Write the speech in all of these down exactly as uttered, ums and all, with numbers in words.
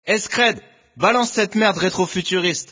Escred, balance cette merde rétro-futuriste.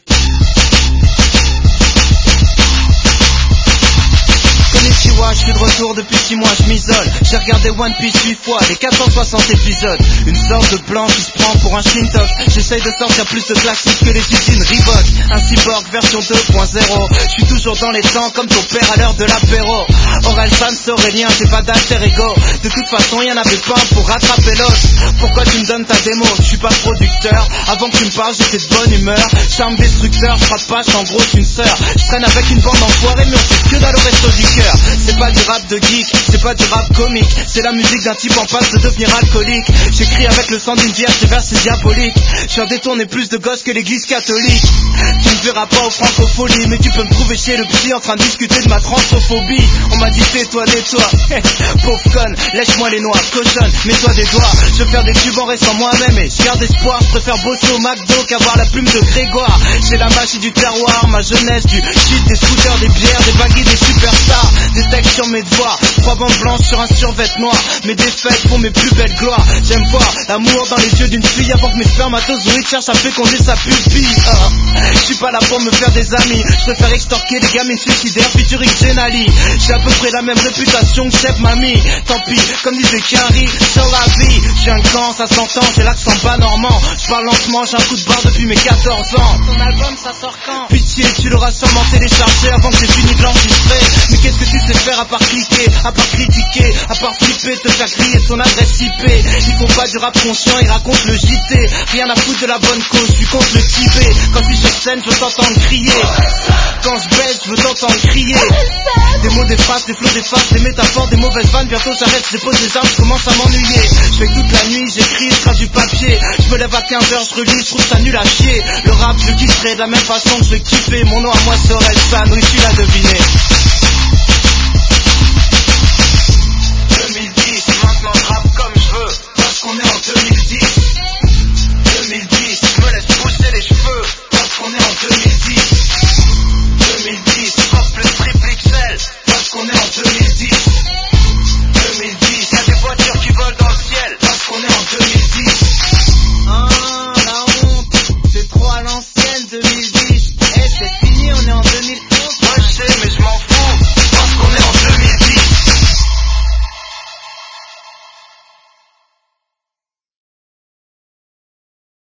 Konnichiwa, je suis de retour depuis six mois, je m'isole. J'ai regardé One Piece huit fois, les quatre cent soixante épisodes. Une sorte de blanc qui se prend pour un Shintok. J'essaye de sortir plus de classiques que les usines Reebok. Un cyborg version deux point zéro. Je suis toujours dans les temps comme ton père à l'heure de l'apéro. Aurel Sam, Aurélien, j'ai pas d'alter ego. De toute façon y'en avait pas un pour rattraper l'autre. Pourquoi tu me donnes ta démo? Je suis pas producteur. Avant que tu me parles j'étais de bonne humeur. Charme destructeur, je frappe pas, j'suis en gros une sœur. Je traîne avec une bande d'enfoirés mais on fait que dalle au resto du cœur. C'est pas du rap de geek, c'est pas du rap comique. C'est la musique d'un type en passe de devenir alcoolique. J'écris avec le sang d'une vierge, ces vers c'est diabolique. J'suis un détourné plus de gosses que l'église catholique. Tu ne verras pas aux francopholies, mais tu peux me trouver chez le psy en train de discuter de ma transphobie. On m'a dit tais-toi, tais-toi. Pauvre conne, lèche-moi les noix, cochonne, mets-toi des doigts. Je veux faire des tubes en restant moi-même et je garde espoir. Je préfère bosser au McDo qu'avoir la plume de Grégoire. J'ai la magie du terroir, ma jeunesse, du shit, des scooters, des bières, des baggy, des superstars. Des textes sur mes devoirs, trois bandes blanches sur un survêt noir. Mes défaites font mes plus belles gloires. J'aime voir l'amour dans les yeux d'une fille avant que mes spermatozoïdes cherchent à féconder sa pupille. uh. Je suis pas là pour me faire des amis, je préfère extorquer les gamines suicidaires futuriques Genali. J'ai à peu près la même réputation que chef mamie. Tant pis, comme disait Quinry, sur la vie. J'ai un camp, ça s'entend, j'ai l'accent pas normand. Je parle lentement, j'ai un coup de barre depuis mes quatorze ans. Ton album ça sort quand? Pitié, tu l'auras sûrement téléchargé avant que j'ai fini de l'enregistrer. Mais qu'est-ce que tu sais faire à part cliquer, à part critiquer, à part flipper, te faire crier son adresse I P? Ils font pas du rap conscient, ils racontent le J T. Rien à foutre de la bonne cause, tu comptes le Tibet. Quand je suis sur scène, je veux t'entendre crier. Quand je baisse, je veux t'entendre crier. Des mots, des phrases, des flots, des faces, des métaphores, des mauvaises vannes. Bientôt j'arrête, je dépose les armes, je commence à m'ennuyer. Je fais toute la nuit, j'écris, je trace du papier. Je me lève à quinze heures, je relis, je trouve ça nul à chier. Le rap, je kifferais de la même façon que je kiffais. Mon nom à moi c'est Aurel San, oui tu l'as deviné.